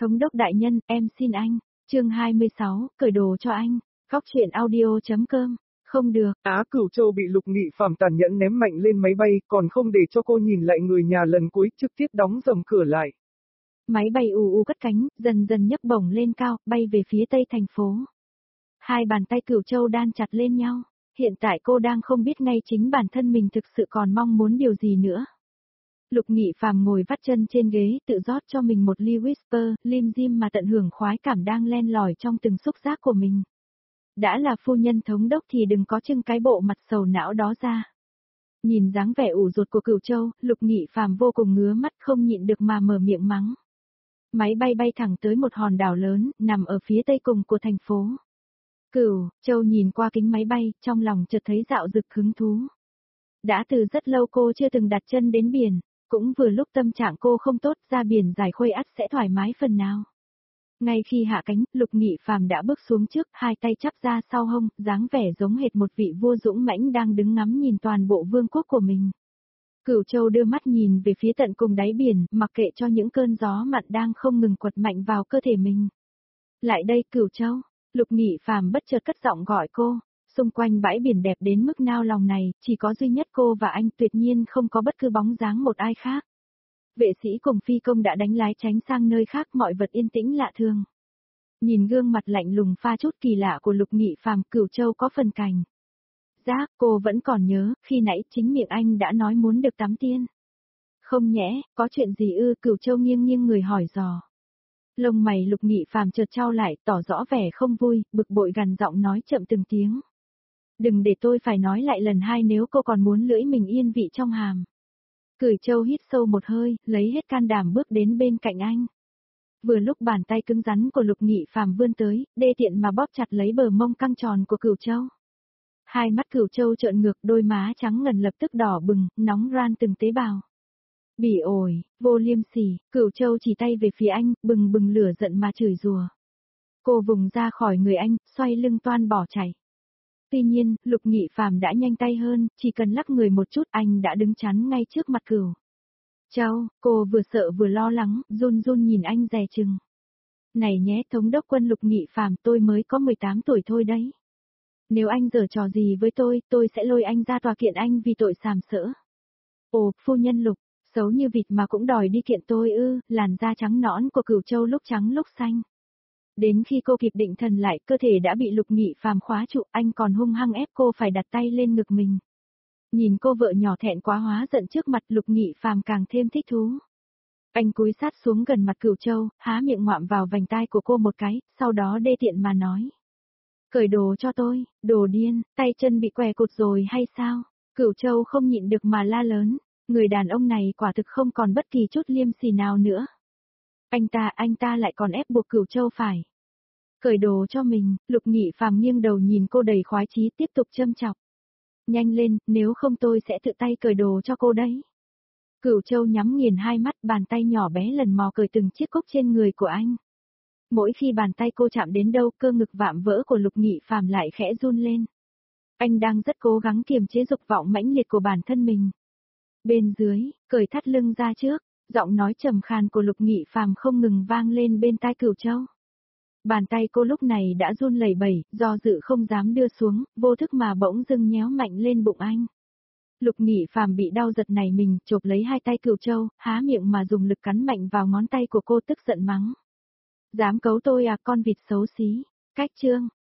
Thống đốc đại nhân, em xin anh. Chương 26, cởi đồ cho anh. Góc truyện audio.com. Không được. Á Cửu Châu bị Lục Nghị Phàm tàn nhẫn ném mạnh lên máy bay, còn không để cho cô nhìn lại người nhà lần cuối, trực tiếp đóng rầm cửa lại. Máy bay ù ù cất cánh, dần dần nhấc bổng lên cao, bay về phía tây thành phố. Hai bàn tay Cửu Châu đan chặt lên nhau. Hiện tại cô đang không biết ngay chính bản thân mình thực sự còn mong muốn điều gì nữa. Lục Nghị Phàm ngồi vắt chân trên ghế, tự rót cho mình một ly whisper, lim dim mà tận hưởng khoái cảm đang len lỏi trong từng xúc giác của mình. Đã là phu nhân thống đốc thì đừng có trưng cái bộ mặt sầu não đó ra. Nhìn dáng vẻ ủ rột của Cửu Châu, Lục Nghị Phàm vô cùng ngứa mắt không nhịn được mà mở miệng mắng. Máy bay bay thẳng tới một hòn đảo lớn, nằm ở phía tây cùng của thành phố. Cửu Châu nhìn qua kính máy bay, trong lòng chợt thấy dạo dực hứng thú. Đã từ rất lâu cô chưa từng đặt chân đến biển, cũng vừa lúc tâm trạng cô không tốt, ra biển giải khuây ắt sẽ thoải mái phần nào. Ngay khi hạ cánh, Lục Nghị Phàm đã bước xuống trước, hai tay chắp ra sau hông, dáng vẻ giống hệt một vị vua dũng mãnh đang đứng ngắm nhìn toàn bộ vương quốc của mình. Cửu Châu đưa mắt nhìn về phía tận cùng đáy biển, mặc kệ cho những cơn gió mặn đang không ngừng quật mạnh vào cơ thể mình. Lại đây Cửu Châu, Lục Nghị Phàm bất chợt cất giọng gọi cô. Xung quanh bãi biển đẹp đến mức nao lòng này, chỉ có duy nhất cô và anh, tuyệt nhiên không có bất cứ bóng dáng một ai khác. Vệ sĩ cùng phi công đã đánh lái tránh sang nơi khác, mọi vật yên tĩnh lạ thường. Nhìn gương mặt lạnh lùng pha chút kỳ lạ của Lục Nghị Phàm, Cửu Châu có phần cảnh giác, cô vẫn còn nhớ, khi nãy chính miệng anh đã nói muốn được tắm tiên. Không nhẽ, có chuyện gì ư? Cửu Châu nghiêng nghiêng người hỏi dò. Lông mày Lục Nghị Phàm chợt trao lại, tỏ rõ vẻ không vui, bực bội gằn giọng nói chậm từng tiếng. Đừng để tôi phải nói lại lần hai nếu cô còn muốn lưỡi mình yên vị trong hàm. Cửu Châu hít sâu một hơi, lấy hết can đảm bước đến bên cạnh anh. Vừa lúc bàn tay cứng rắn của Lục Nghị Phàm vươn tới, đê tiện mà bóp chặt lấy bờ mông căng tròn của Cửu Châu. Hai mắt Cửu Châu trợn ngược, đôi má trắng ngần lập tức đỏ bừng, nóng ran từng tế bào. Bỉ ổi, vô liêm sỉ, Cửu Châu chỉ tay về phía anh, bừng bừng lửa giận mà chửi rủa. Cô vùng ra khỏi người anh, xoay lưng toan bỏ chạy. Tuy nhiên, Lục Nghị Phàm đã nhanh tay hơn, chỉ cần lắc người một chút anh đã đứng chắn ngay trước mặt Cửu Châu. Cô vừa sợ vừa lo lắng, run run nhìn anh dè chừng. Này nhé thống đốc quân Lục Nghị Phàm, tôi mới có 18 tuổi thôi đấy. Nếu anh giở trò gì với tôi sẽ lôi anh ra tòa kiện anh vì tội sàm sỡ. Ồ, phu nhân Lục, xấu như vịt mà cũng đòi đi kiện tôi ư? Làn da trắng nõn của Cửu Châu lúc trắng lúc xanh. Đến khi cô kịp định thần lại, cơ thể đã bị Lục Nghị Phàm khóa trụ, anh còn hung hăng ép cô phải đặt tay lên ngực mình. Nhìn cô vợ nhỏ thẹn quá hóa giận trước mặt, Lục Nghị Phàm càng thêm thích thú. Anh cúi sát xuống gần mặt Cửu Châu, há miệng ngoạm vào vành tai của cô một cái, sau đó đê tiện mà nói. Cởi đồ cho tôi, đồ điên, tay chân bị què cụt rồi hay sao? Cửu Châu không nhịn được mà la lớn, người đàn ông này quả thực không còn bất kỳ chút liêm sỉ nào nữa. Anh ta lại còn ép buộc Cửu Châu phải cởi đồ cho mình. Lục Nghị Phàm nghiêng đầu nhìn cô đầy khoái chí, tiếp tục châm chọc. Nhanh lên, nếu không tôi sẽ tự tay cởi đồ cho cô đấy. Cửu Châu nhắm nghiền hai mắt, bàn tay nhỏ bé lần mò cởi từng chiếc cúc trên người của anh. Mỗi khi bàn tay cô chạm đến đâu, cơ ngực vạm vỡ của Lục Nghị Phàm lại khẽ run lên. Anh đang rất cố gắng kiềm chế dục vọng mãnh liệt của bản thân mình. Bên dưới, cởi thắt lưng ra trước, giọng nói trầm khàn của Lục Nghị Phàm không ngừng vang lên bên tai Cửu Châu. Bàn tay cô lúc này đã run lẩy bẩy, do dự không dám đưa xuống, vô thức mà bỗng dưng nhéo mạnh lên bụng anh. Lục Nghị Phàm bị đau giật này mình, chộp lấy hai tay Cửu Châu, há miệng mà dùng lực cắn mạnh vào ngón tay của cô, tức giận mắng. Dám cấu tôi à, con vịt xấu xí. Cách chương